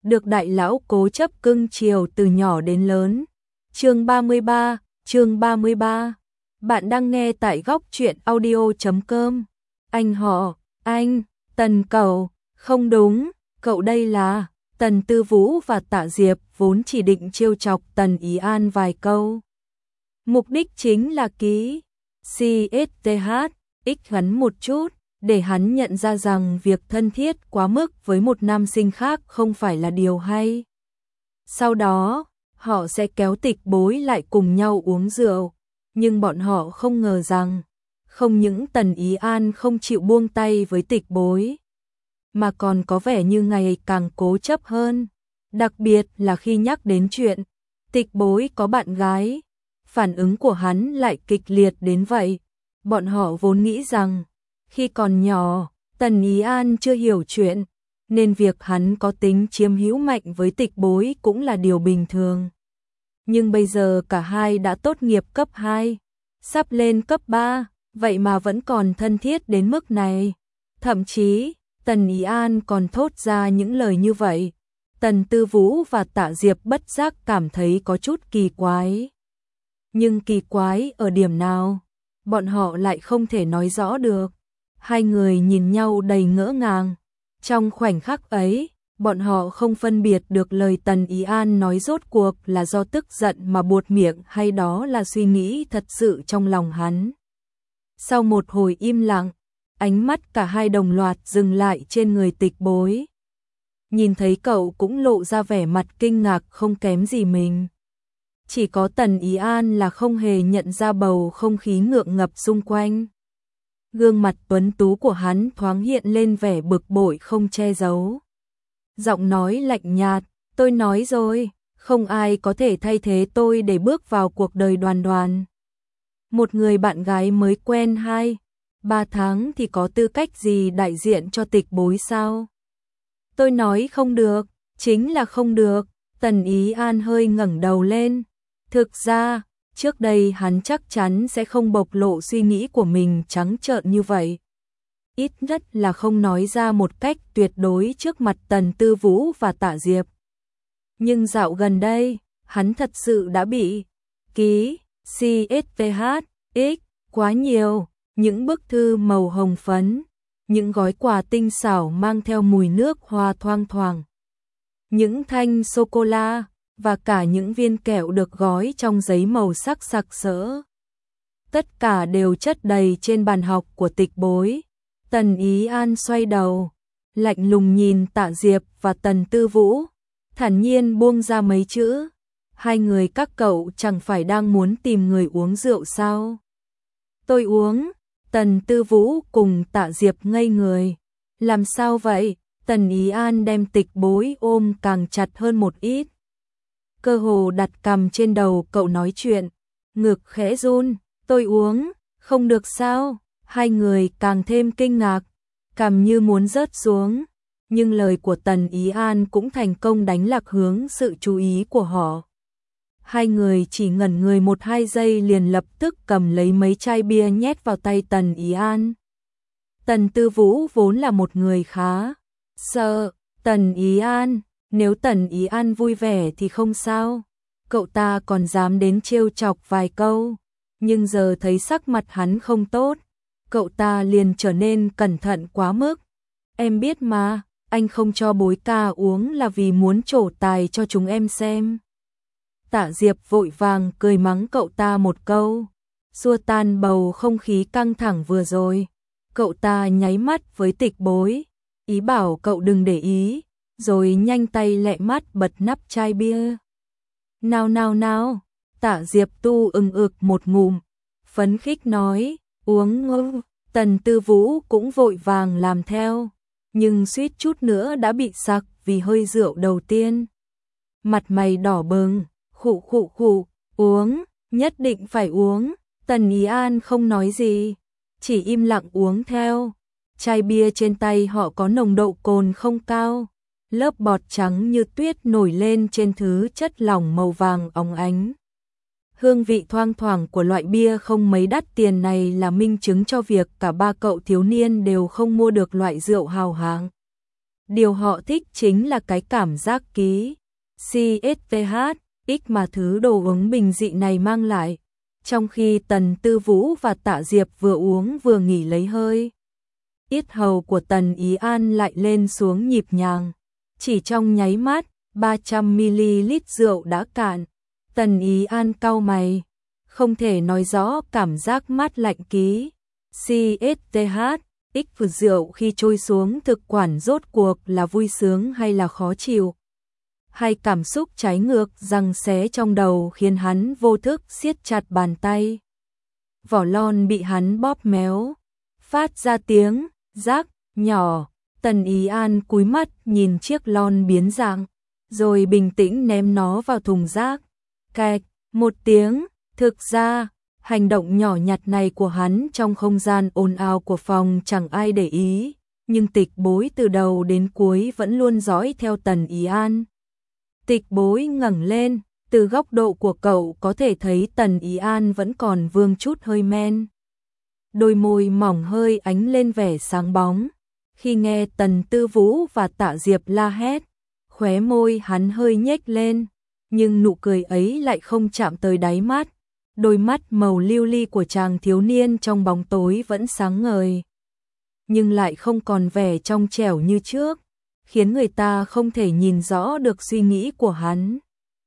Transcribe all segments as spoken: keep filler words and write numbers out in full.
được đại lão cố chấp cưng chiều từ nhỏ đến lớn. Chương ba mươi ba, chương ba mươi ba. Bạn đang nghe tại góc truyện audio chấm com. Anh họ, anh, Tần cậu, không đúng, cậu đây là Tần Tư Vũ và Tạ Diệp vốn chỉ định trêu chọc Tần Ý An vài câu. Mục đích chính là ký xê ét tê hát x hắn một chút, để hắn nhận ra rằng việc thân thiết quá mức với một nam sinh khác không phải là điều hay. Sau đó, họ sẽ kéo Tịch Bối lại cùng nhau uống rượu, nhưng bọn họ không ngờ rằng, không những Tần Ý An không chịu buông tay với Tịch Bối, mà còn có vẻ như ngày càng cố chấp hơn, đặc biệt là khi nhắc đến chuyện Tịch Bối có bạn gái, phản ứng của hắn lại kịch liệt đến vậy. Bọn họ vốn nghĩ rằng, khi còn nhỏ, Tần Ý An chưa hiểu chuyện, nên việc hắn có tính chiếm hữu mạnh với Tịch Bối cũng là điều bình thường. Nhưng bây giờ cả hai đã tốt nghiệp cấp hai, sắp lên cấp ba, vậy mà vẫn còn thân thiết đến mức này. Thậm chí, Tần Ý An còn thốt ra những lời như vậy. Tần Tư Vũ và Tạ Diệp bất giác cảm thấy có chút kỳ quái. Nhưng kỳ quái ở điểm nào? Bọn họ lại không thể nói rõ được. Hai người nhìn nhau đầy ngỡ ngàng. Trong khoảnh khắc ấy, bọn họ không phân biệt được lời Tần Ý An nói rốt cuộc là do tức giận mà buột miệng hay đó là suy nghĩ thật sự trong lòng hắn. Sau một hồi im lặng, ánh mắt cả hai đồng loạt dừng lại trên người Tịch Bối. Nhìn thấy cậu cũng lộ ra vẻ mặt kinh ngạc không kém gì mình. Chỉ có Tần Ý An là không hề nhận ra bầu không khí ngượng ngập xung quanh. Gương mặt tuấn tú của hắn thoáng hiện lên vẻ bực bội không che giấu. Giọng nói lạnh nhạt, tôi nói rồi, không ai có thể thay thế tôi để bước vào cuộc đời Đoàn Đoàn. Một người bạn gái mới quen hai, ba tháng thì có tư cách gì đại diện cho Tịch Bối sao? Tôi nói không được, chính là không được. Tần Ý An hơi ngẩng đầu lên. Thực ra, trước đây hắn chắc chắn sẽ không bộc lộ suy nghĩ của mình trắng trợn như vậy. Ít nhất là không nói ra một cách tuyệt đối trước mặt Tần Tư Vũ và Tạ Diệp. Nhưng dạo gần đây, hắn thật sự đã bị ký xê ét tê hát x quá nhiều, những bức thư màu hồng phấn, những gói quà tinh xảo mang theo mùi nước hoa thoang thoảng, những thanh sô-cô-la và cả những viên kẹo được gói trong giấy màu sắc sặc sỡ. Tất cả đều chất đầy trên bàn học của Tịch Bối. Tần Ý An xoay đầu, lạnh lùng nhìn Tạ Diệp và Tần Tư Vũ, thản nhiên buông ra mấy chữ. Hai người các cậu chẳng phải đang muốn tìm người uống rượu sao? Tôi uống. Tần Tư Vũ cùng Tạ Diệp ngây người. Làm sao vậy? Tần Ý An đem Tịch Bối ôm càng chặt hơn một ít. Cơ hồ đặt cằm trên đầu cậu nói chuyện, ngực khẽ run. Tôi uống, không được sao? Hai người càng thêm kinh ngạc, cằm như muốn rớt xuống. Nhưng lời của Tần Ý An cũng thành công đánh lạc hướng sự chú ý của họ. Hai người chỉ ngẩn người một hai giây liền lập tức cầm lấy mấy chai bia nhét vào tay Tần Ý An. Tần Tư Vũ vốn là một người khá sợ Tần Ý An, nếu Tần Ý An vui vẻ thì không sao, cậu ta còn dám đến trêu chọc vài câu, nhưng giờ thấy sắc mặt hắn không tốt, cậu ta liền trở nên cẩn thận quá mức. Em biết mà, anh không cho Bối ca uống là vì muốn trổ tài cho chúng em xem. Tạ Diệp vội vàng cười mắng cậu ta một câu, xua tan bầu không khí căng thẳng vừa rồi. Cậu ta nháy mắt với Tịch Bối, ý bảo cậu đừng để ý, rồi nhanh tay lẹ mắt bật nắp chai bia. Nào nào nào, Tạ Diệp tu ừng ực một ngụm, phấn khích nói, uống ngô. Tần Tư Vũ cũng vội vàng làm theo, nhưng suýt chút nữa đã bị sặc vì hơi rượu đầu tiên. Mặt mày đỏ bừng, khụ khụ khụ, uống, nhất định phải uống. Tần Ý An không nói gì, chỉ im lặng uống theo. Chai bia trên tay họ có nồng độ cồn không cao, lớp bọt trắng như tuyết nổi lên trên thứ chất lỏng màu vàng óng ánh. Hương vị thoang thoảng của loại bia không mấy đắt tiền này là minh chứng cho việc cả ba cậu thiếu niên đều không mua được loại rượu hào hạng. Điều họ thích chính là cái cảm giác ký xê ét pê hát X mà thứ đồ uống bình dị này mang lại. Trong khi Tần Tư Vũ và Tạ Diệp vừa uống vừa nghỉ lấy hơi, yết hầu của Tần Ý An lại lên xuống nhịp nhàng. Chỉ trong nháy mắt, ba trăm mi li lít rượu đã cạn. Tần Ý An cau mày, không thể nói rõ cảm giác mát lạnh ký xê ét pê hát X của rượu khi trôi xuống thực quản rốt cuộc là vui sướng hay là khó chịu. Hay cảm xúc trái ngược giằng xé trong đầu khiến hắn vô thức siết chặt bàn tay. Vỏ lon bị hắn bóp méo, phát ra tiếng rác nhỏ. Tần Ý An cúi mắt nhìn chiếc lon biến dạng, rồi bình tĩnh ném nó vào thùng rác. Cạch, một tiếng. Thực ra, hành động nhỏ nhặt này của hắn trong không gian ồn ào của phòng chẳng ai để ý, nhưng Tịch Bối từ đầu đến cuối vẫn luôn dõi theo Tần Ý An. Tịch Bối ngẩng lên, từ góc độ của cậu có thể thấy Tần Ý An vẫn còn vương chút hơi men. Đôi môi mỏng hơi ánh lên vẻ sáng bóng. Khi nghe Tần Tư Vũ và Tạ Diệp la hét, khóe môi hắn hơi nhếch lên, nhưng nụ cười ấy lại không chạm tới đáy mắt. Đôi mắt màu lưu ly của chàng thiếu niên trong bóng tối vẫn sáng ngời, nhưng lại không còn vẻ trong trẻo như trước, khiến người ta không thể nhìn rõ được suy nghĩ của hắn.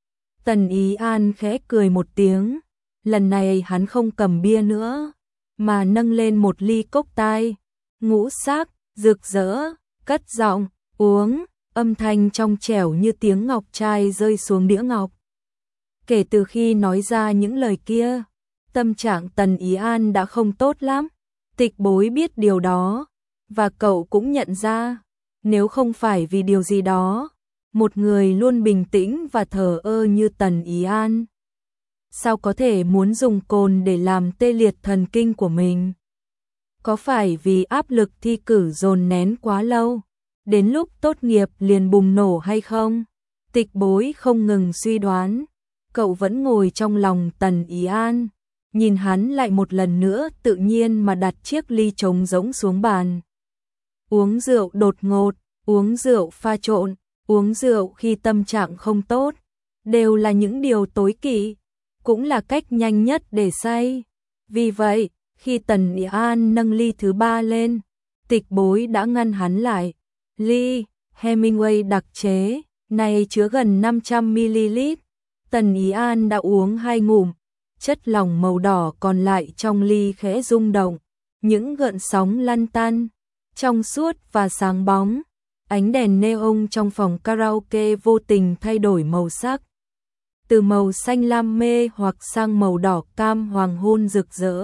Tần Ý An khẽ cười một tiếng, lần này hắn không cầm bia nữa, mà nâng lên một ly cốc tai, ngũ sắc, rực rỡ, cất giọng, uống, âm thanh trong trẻo như tiếng ngọc trai rơi xuống đĩa ngọc. Kể từ khi nói ra những lời kia, tâm trạng Tần Ý An đã không tốt lắm. Tịch Bối biết điều đó, và cậu cũng nhận ra, nếu không phải vì điều gì đó, một người luôn bình tĩnh và thờ ơ như Tần Ý An, sao có thể muốn dùng cồn để làm tê liệt thần kinh của mình? Có phải vì áp lực thi cử dồn nén quá lâu, đến lúc tốt nghiệp liền bùng nổ hay không? Tịch Bối không ngừng suy đoán. Cậu vẫn ngồi trong lòng Tần Ý An, nhìn hắn lại một lần nữa tự nhiên mà đặt chiếc ly trống rỗng xuống bàn. Uống rượu đột ngột, uống rượu pha trộn, uống rượu khi tâm trạng không tốt, đều là những điều tối kỵ, cũng là cách nhanh nhất để say. Vì vậy, khi Tần Ý An nâng ly thứ ba lên, Tịch Bối đã ngăn hắn lại. Ly Hemingway đặc chế, này chứa gần năm trăm mi li lít. Tần Ý An đã uống hai ngụm, chất lỏng màu đỏ còn lại trong ly khẽ rung động, những gợn sóng lăn tăn, trong suốt và sáng bóng. Ánh đèn neon trong phòng karaoke vô tình thay đổi màu sắc, từ màu xanh lam mê hoặc sang màu đỏ cam hoàng hôn rực rỡ,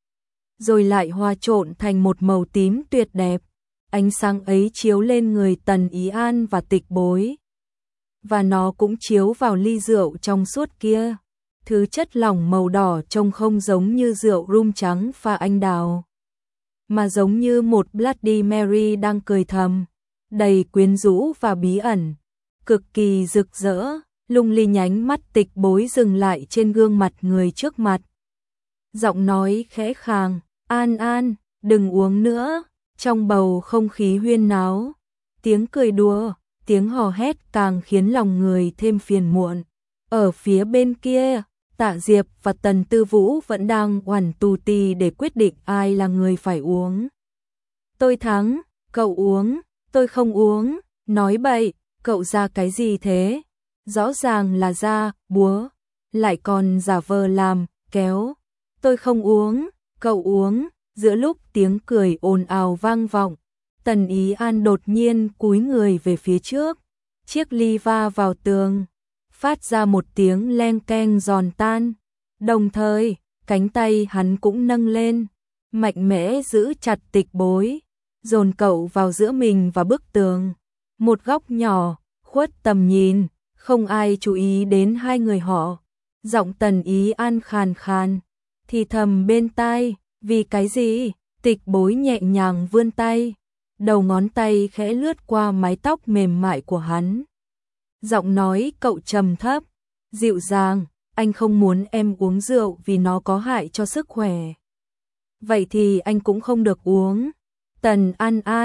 rồi lại hòa trộn thành một màu tím tuyệt đẹp. Ánh sáng ấy chiếu lên người Tần Ý An và Tịch Bối, và nó cũng chiếu vào ly rượu trong suốt kia. Thứ chất lỏng màu đỏ trông không giống như rượu rum trắng pha anh đào, mà giống như một Bloody Mary đang cười thầm, đầy quyến rũ và bí ẩn, cực kỳ rực rỡ. Lung ly nhánh mắt Tịch Bối dừng lại trên gương mặt người trước mặt. Giọng nói khẽ khàng, An An, đừng uống nữa. Trong bầu không khí huyên náo, tiếng cười đùa, tiếng hò hét càng khiến lòng người thêm phiền muộn. Ở phía bên kia, Tạ Diệp và Tần Tư Vũ vẫn đang oằn tù tì để quyết định ai là người phải uống. Tôi thắng, cậu uống, tôi không uống, nói bậy, cậu ra cái gì thế? Rõ ràng là ra, búa, lại còn giả vờ làm, kéo. Tôi không uống, cậu uống. Giữa lúc tiếng cười ồn ào vang vọng, Tần Ý An đột nhiên cúi người về phía trước, chiếc ly va vào tường, phát ra một tiếng leng keng giòn tan. Đồng thời, cánh tay hắn cũng nâng lên, mạnh mẽ giữ chặt Tịch Bối, dồn cậu vào giữa mình và bức tường. Một góc nhỏ, khuất tầm nhìn, không ai chú ý đến hai người họ. Giọng Tần Ý An khàn khàn, thì thầm bên tai. Vì cái gì? Tịch Bối nhẹ nhàng vươn tay, đầu ngón tay khẽ lướt qua mái tóc mềm mại của hắn. Giọng nói cậu trầm thấp, dịu dàng, anh không muốn em uống rượu vì nó có hại cho sức khỏe. Vậy thì anh cũng không được uống. Tần An An,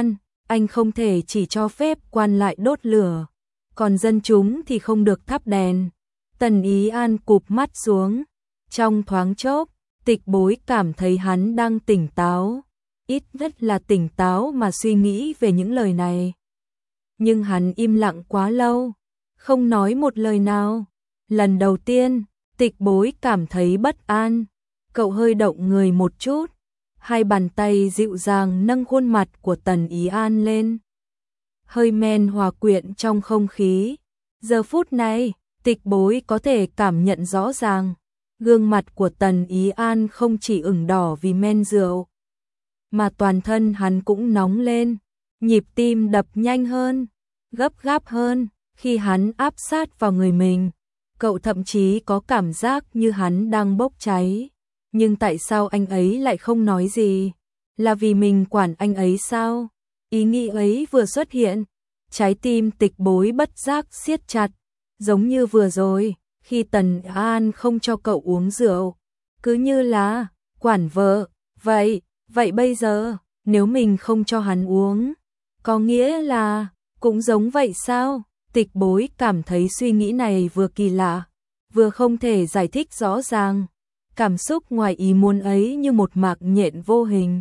anh không thể chỉ cho phép quan lại đốt lửa, còn dân chúng thì không được thắp đèn. Tần Ý An cụp mắt xuống, trong thoáng chốc, Tịch Bối cảm thấy hắn đang tỉnh táo, ít nhất là tỉnh táo mà suy nghĩ về những lời này. Nhưng hắn im lặng quá lâu, không nói một lời nào. Lần đầu tiên, Tịch Bối cảm thấy bất an, cậu hơi động người một chút, hai bàn tay dịu dàng nâng khuôn mặt của Tần Ý An lên. Hơi men hòa quyện trong không khí. Giờ phút này, Tịch Bối có thể cảm nhận rõ ràng, gương mặt của Tần Ý An không chỉ ửng đỏ vì men rượu, mà toàn thân hắn cũng nóng lên, nhịp tim đập nhanh hơn, gấp gáp hơn. Khi hắn áp sát vào người mình, cậu thậm chí có cảm giác như hắn đang bốc cháy. Nhưng tại sao anh ấy lại không nói gì? Là vì mình quản anh ấy sao? Ý nghĩ ấy vừa xuất hiện, trái tim Tịch Bối bất giác siết chặt, giống như vừa rồi, khi Tần An không cho cậu uống rượu, cứ như là quản vợ. Vậy, vậy bây giờ, nếu mình không cho hắn uống, có nghĩa là cũng giống vậy sao? Tịch Bối cảm thấy suy nghĩ này vừa kỳ lạ, vừa không thể giải thích rõ ràng. Cảm xúc ngoài ý muốn ấy như một mạc nhện vô hình,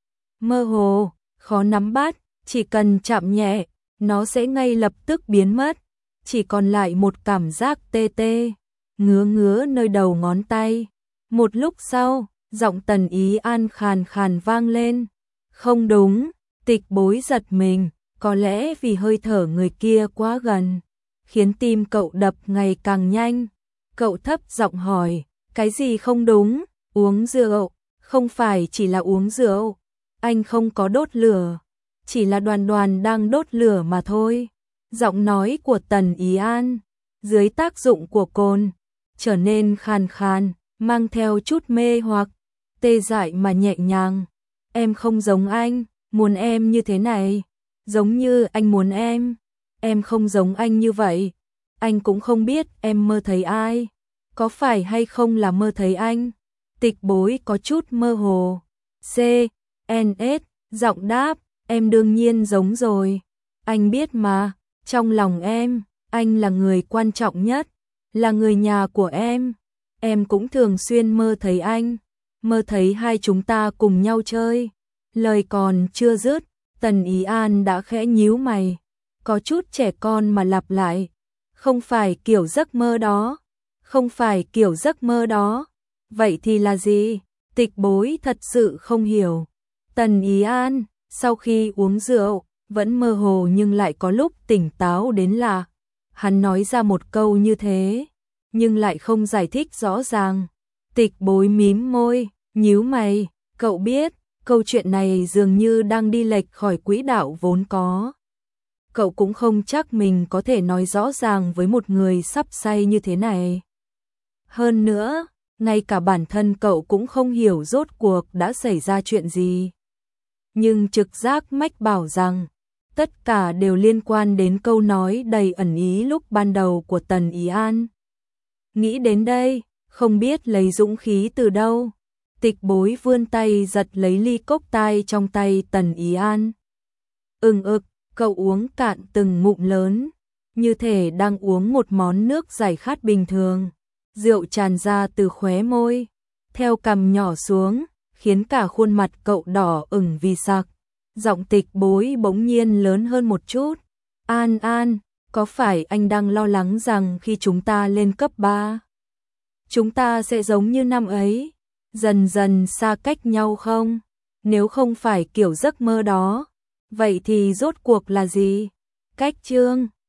mơ hồ, khó nắm bắt, chỉ cần chạm nhẹ, nó sẽ ngay lập tức biến mất, chỉ còn lại một cảm giác tê tê, ngứa ngứa nơi đầu ngón tay. Một lúc sau, giọng Tần Ý An khàn khàn vang lên. Không đúng. Tịch Bối giật mình, có lẽ vì hơi thở người kia quá gần, khiến tim cậu đập ngày càng nhanh. Cậu thấp giọng hỏi, cái gì không đúng? Uống rượu, không phải chỉ là uống rượu, anh không có đốt lửa, chỉ là Đoàn Đoàn đang đốt lửa mà thôi. Giọng nói của Tần Ý An, dưới tác dụng của cồn, trở nên khàn khàn, mang theo chút mê hoặc, tê dại mà nhẹ nhàng. Em không giống anh, muốn em như thế này, giống như anh muốn em. Em không giống anh như vậy, anh cũng không biết em mơ thấy ai, có phải hay không là mơ thấy anh. Tịch Bối có chút mơ hồ. C, N, S, giọng đáp, em đương nhiên giống rồi. Anh biết mà, trong lòng em, anh là người quan trọng nhất, là người nhà của em. Em cũng thường xuyên mơ thấy anh, mơ thấy hai chúng ta cùng nhau chơi. Lời còn chưa dứt, Tần Ý An đã khẽ nhíu mày, có chút trẻ con mà lặp lại. Không phải kiểu giấc mơ đó, không phải kiểu giấc mơ đó. Vậy thì là gì? Tịch Bối thật sự không hiểu. Tần Ý An, sau khi uống rượu, vẫn mơ hồ nhưng lại có lúc tỉnh táo đến lạ. Hắn nói ra một câu như thế, nhưng lại không giải thích rõ ràng. Tịch Bối mím môi, nhíu mày, cậu biết, câu chuyện này dường như đang đi lệch khỏi quỹ đạo vốn có. Cậu cũng không chắc mình có thể nói rõ ràng với một người sắp say như thế này. Hơn nữa, ngay cả bản thân cậu cũng không hiểu rốt cuộc đã xảy ra chuyện gì. Nhưng trực giác mách bảo rằng, tất cả đều liên quan đến câu nói đầy ẩn ý lúc ban đầu của Tần Ý An. Nghĩ đến đây, không biết lấy dũng khí từ đâu, Tịch Bối vươn tay giật lấy ly cốc tai trong tay Tần Ý An. Ừng ực, cậu uống cạn từng ngụm lớn, như thể đang uống một món nước giải khát bình thường. Rượu tràn ra từ khóe môi, theo cằm nhỏ xuống, khiến cả khuôn mặt cậu đỏ ửng vì sặc. Giọng Tịch Bối bỗng nhiên lớn hơn một chút. An An, có phải anh đang lo lắng rằng khi chúng ta lên cấp ba, chúng ta sẽ giống như năm ấy, dần dần xa cách nhau không? Nếu không phải kiểu giấc mơ đó, vậy thì rốt cuộc là gì? Cách chương